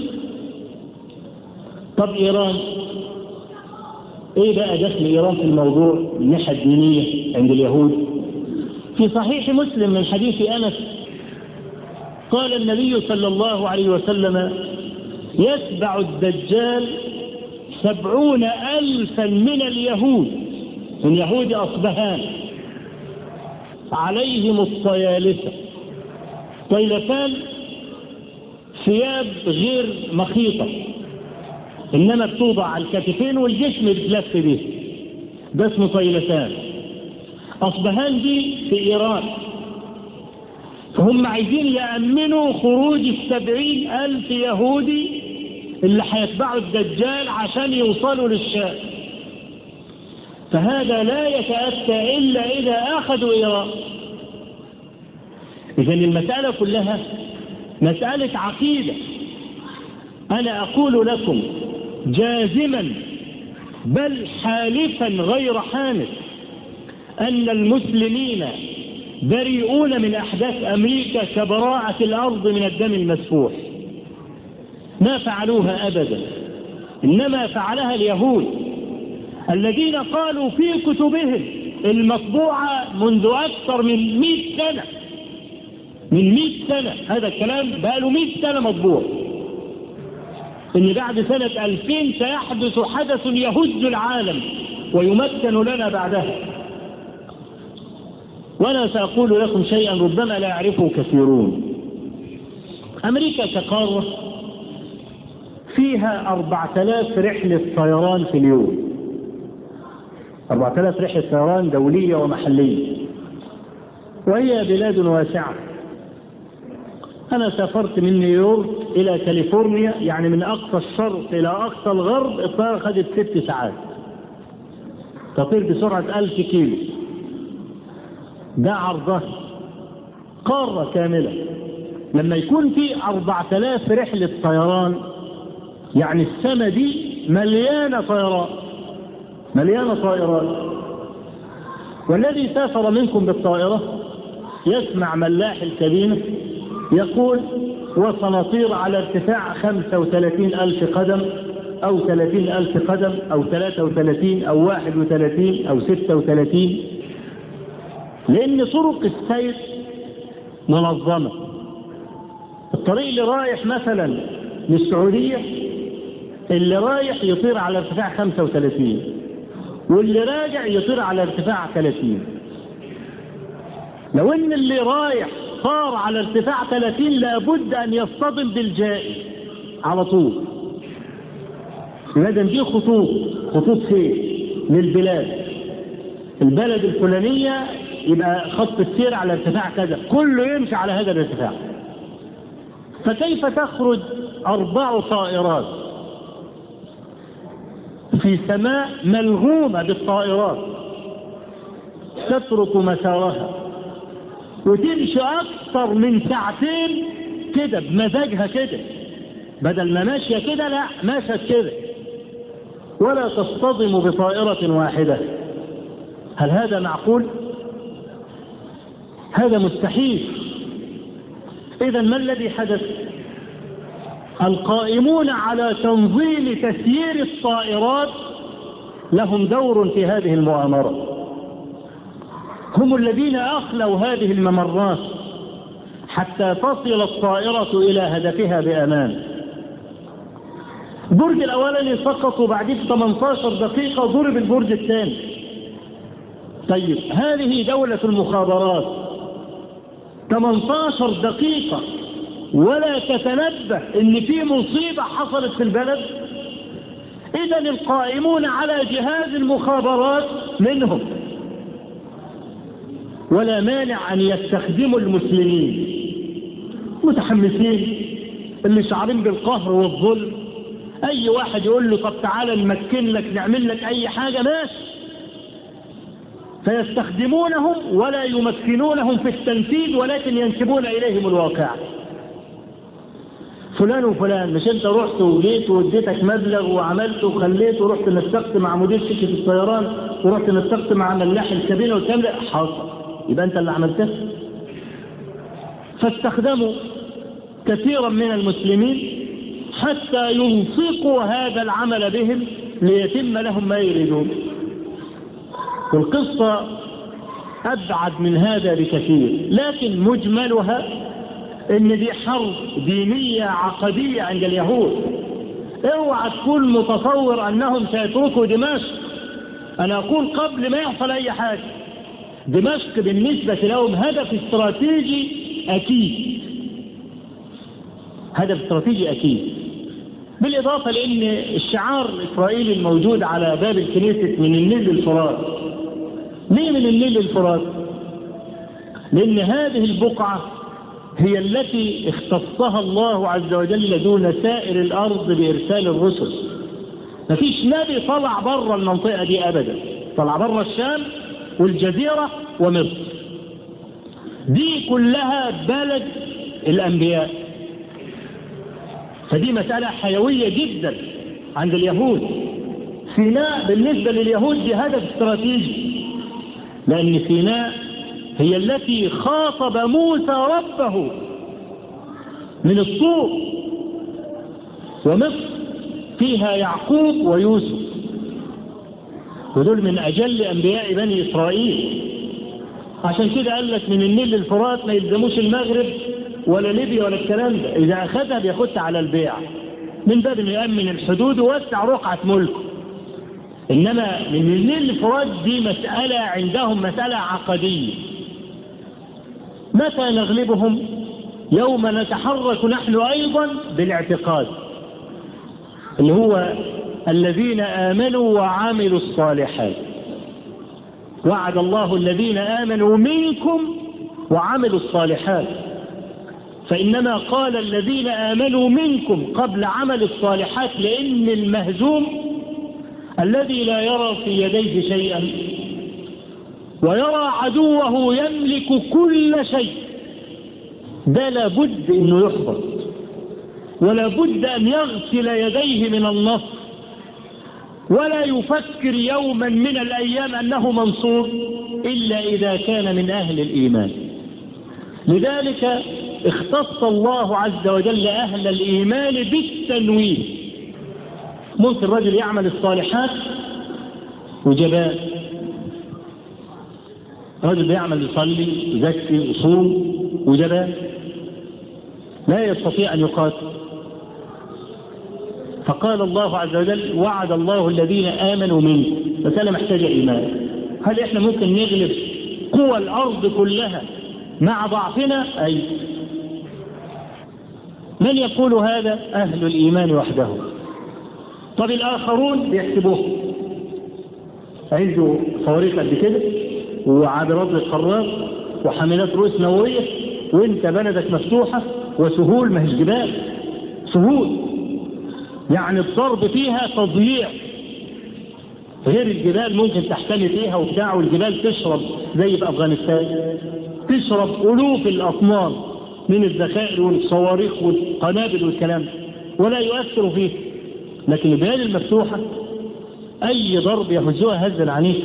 طب إيران إيه بقى دخل إيران في الموضوع من الناحية الدينية عند اليهود؟ في صحيح مسلم من حديث أنس قال النبي صلى الله عليه وسلم يتبع الدجال سبعون ألفا من اليهود، من يهود أصبهان، عليهم الطيالسة، طيلسان ثياب غير مخيطة إنما بتوضع على الكتفين والجسم بتلف به، ده اسمه طيلسان. أصبهان دي في إيران، فهم عايزين يأمنوا خروج السبعين ألف يهودي اللي هيتبعوا الدجال عشان يوصلوا للشام. فهذا لا يتأتى إلا إذا أخذوا إيران. إذن المسألة كلها مسألة عقيدة. أنا أقول لكم جازما بل حالفا غير حانث أن المسلمين بريئون من أحداث أمريكا كبراعة الأرض من الدم المسفوح، ما فعلوها أبدا، إنما فعلها اليهود الذين قالوا في كتبهم المطبوعة منذ أكثر من مئة سنة، من مئة سنة، هذا الكلام بقاله مئة سنة مطبوع، إن بعد سنة ألفين سيحدث حدث يهز العالم ويمكن لنا بعدها. وأنا سأقول لكم شيئا ربما لا يعرفه كثيرون. أمريكا كقارة فيها أربعة آلاف رحلة طيران في اليوم، أربعة آلاف رحلة طيران دولية ومحلية، وهي بلاد واسعة. أنا سافرت من نيويورك إلى كاليفورنيا، يعني من أقصى الشرق إلى أقصى الغرب الطيارة خدت ست ساعات، تطير بسرعة ألف كيلو. ده عرضها قارة كاملة. لما يكون في أربعة آلاف رحلة طيران يعني السنة دي مليانة طيران، مليانة طائرات. والذي سافر منكم بالطائرة يسمع ملاح الكابينة يقول وسنطير على ارتفاع خمسة وثلاثين ألف قدم أو ثلاثين ألف قدم أو ثلاثة وثلاثين أو واحد وثلاثين أو ستة وثلاثين، لأن طرق السير منظمة. الطريق اللي رايح مثلا للسعودية اللي رايح يطير على ارتفاع خمسة وثلاثين، واللي راجع يطير على ارتفاع ثلاثين. لو ان اللي رايح صار على ارتفاع ثلاثين لابد أن يصطدم بالجائي على طول. لازم دي خطوط خطوط سير للبلاد، البلد الفلانية يبقى خط السير على ارتفاع كذا، كله يمشي على هذا الارتفاع. فكيف تخرج أربع طائرات في سماء ملغومة بالطائرات تترك مسارها وتمشي أكثر من ساعتين كده بمزاجها كده، بدل ما ماشية كده لا ماشية كده، ولا تصطدم بطائرة واحدة؟ هل هذا معقول؟ هذا مستحيل. إذا ما الذي حدث؟ القائمون على تنظيم تسيير الطائرات لهم دور في هذه المؤامرة، هم الذين أخلوا هذه الممرات حتى تصل الطائرة إلى هدفها بأمان. البرج الأولاني سقط وبعدين ثمانية عشر دقيقة ضرب البرج الثاني. طيب هذه دولة المخابرات، ثمانية عشر دقيقة ولا تتنبه ان في مصيبة حصلت في البلد؟ اذا القائمون على جهاز المخابرات منهم، ولا مانع ان يستخدموا المسلمين متحمسين اللي شعرين بالقهر والظلم، اي واحد يقول له طب تعالى نمكن لك نعمل لك اي حاجة ماشي، فيستخدمونهم ولا يمكنونهم في التنفيذ ولكن ينسبون اليهم الواقع. فلان وفلان، مش انت رحت وجيت واديتك مبلغ وعملت وخليت ورحت نسقت مع مدير شركة الطيران ورحت نسقت مع ملاح الكابينة والكلام ده حاصل، يبقى انت اللي عملته. فاستخدموا كثيرا من المسلمين حتى يلصقوا هذا العمل بهم ليتم لهم ما يريدون. والقصة أبعد من هذا بكثير، لكن مجملها إن دي حرب دينية عقدية عند اليهود. اوعى تكون متصور أنهم سيتركوا دمشق. أنا أقول قبل ما يحصل أي حاجة، دمشق بالنسبة لهم هدف استراتيجي أكيد، هدف استراتيجي أكيد. بالإضافة لأن الشعار الإسرائيلي الموجود على باب الكنيسة من النيل للفرات. ليه من النيل للفرات؟ لأن هذه البقعة هي التي اختصها الله عز وجل دون سائر الأرض بإرسال الرسل. مفيش نبي طلع بره المنطقة دي أبدا، طلع بره الشام والجزيرة ومصر، دي كلها بلد الأنبياء. فدي مسألة حيوية جدا عند اليهود. سيناء بالنسبة لليهود دي هدف استراتيجي، لأن سيناء هي التي خاطب موسى ربه من الطور، ومصر فيها يعقوب ويوسف، ودول من أجل أنبياء بني إسرائيل. عشان كده قال لك من النيل للفرات ما يلزموش المغرب ولا ليبيا ولا الكلام ده، إذا أخذها بياخدها على البيع من باب إنه يأمن الحدود ووسع رقعة ملكه. إنما من النيل للفرات دي مسألة عندهم مسألة عقدية. متى نغلبهم؟ يوم نتحرك نحن أيضا بالاعتقاد، اللي هو الذين آمنوا وعملوا الصالحات. وعد الله الذين آمنوا منكم وعملوا الصالحات، فإنما قال الذين آمنوا منكم قبل عمل الصالحات، لأن المهزوم الذي لا يرى في يديه شيئا ويرى عدوه يملك كل شيء، ده لابد أنه يحبط، ولا بد أن يغسل يديه من النصر، ولا يفكر يوما من الأيام أنه منصور إلا إذا كان من أهل الإيمان. لذلك اختص الله عز وجل أهل الإيمان بالتنويه. ممكن الرجل يعمل الصالحات وجبان، رجل يعمل يصلي يزكي يصوم وجبان، لا يستطيع أن يقاتل. فقال الله عز وجل وعد الله الذين آمنوا منكم. مسألة محتاجة إيمان. هل إحنا ممكن نغلب قوى الأرض كلها مع ضعفنا. أي من يقول هذا؟ أهل الإيمان وحده. طب الآخرون بيحسبوه، عنده صواريخ قد كده وعابرات للقارات وحاملات رؤوس نووية، وانت بلدك مفتوحة وسهول، ما هيش جبال، سهول، يعني الضرب فيها تضييع، غير الجبال ممكن تحتمي فيها وبتاع، والجبال تشرب زي في أفغانستان، تشرب ألوف الأطنان من الذخائر والصواريخ والقنابل والكلام ولا يؤثر فيه. لكن البلاد المفتوحة أي ضرب يهزوها هزا عنيف.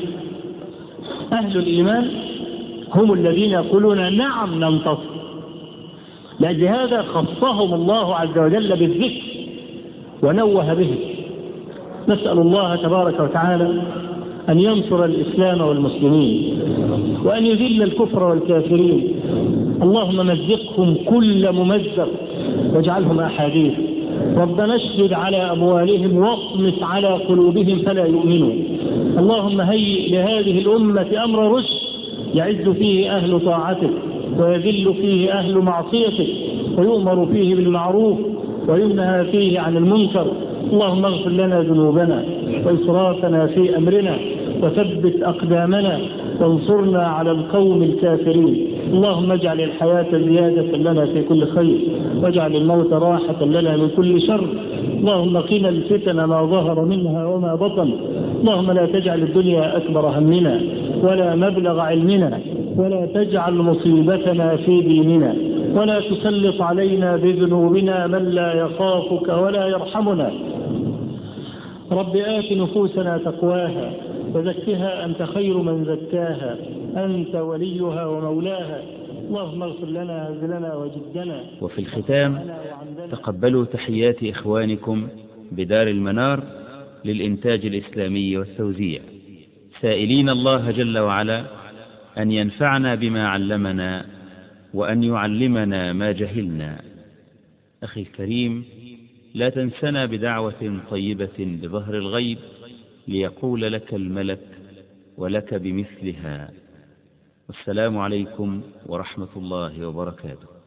أهل الإيمان هم الذين يقولون نعم ننتصر. لأجل هذا خصهم الله عز وجل بالذكر ونوه به. نسأل الله تبارك وتعالى أن ينصر الإسلام والمسلمين وأن يذل الكفر والكافرين. اللهم مزقهم كل ممزق واجعلهم أحاديث. ربنا اشدد على أموالهم واطمس على قلوبهم فلا يؤمنوا. اللهم هيئ لهذه الأمة أمر رشد يعز فيه أهل طاعتك ويذل فيه أهل معصيتك، ويؤمر فيه بالمعروف وينهى فيه عن المنكر. اللهم اغفر لنا ذنوبنا وإسرافنا في أمرنا وثبت أقدامنا وانصرنا على القوم الكافرين. اللهم اجعل الحياة زيادة لنا في كل خير واجعل الموت راحة لنا من كل شر. اللهم قنا الفتن ما ظهر منها وما بطن. اللهم لا تجعل الدنيا أكبر همنا ولا مبلغ علمنا ولا تجعل مصيبتنا في ديننا ولا تسلط علينا بذنوبنا من لا يخافك ولا يرحمنا. رب آت نفوسنا تقواها وزكها أنت خير من زكاها أنت وليها ومولاها. اللهم اغفر لنا هزلنا وجدنا. وفي الختام تقبلوا تحيات إخوانكم بدار المنار للإنتاج الإسلامي والتوزيع، سائلين الله جل وعلا أن ينفعنا بما علمنا وأن يعلمنا ما جهلنا. أخي الكريم، لا تنسنا بدعوة طيبة بظهر الغيب ليقول لك الملك ولك بمثلها. والسلام عليكم ورحمة الله وبركاته.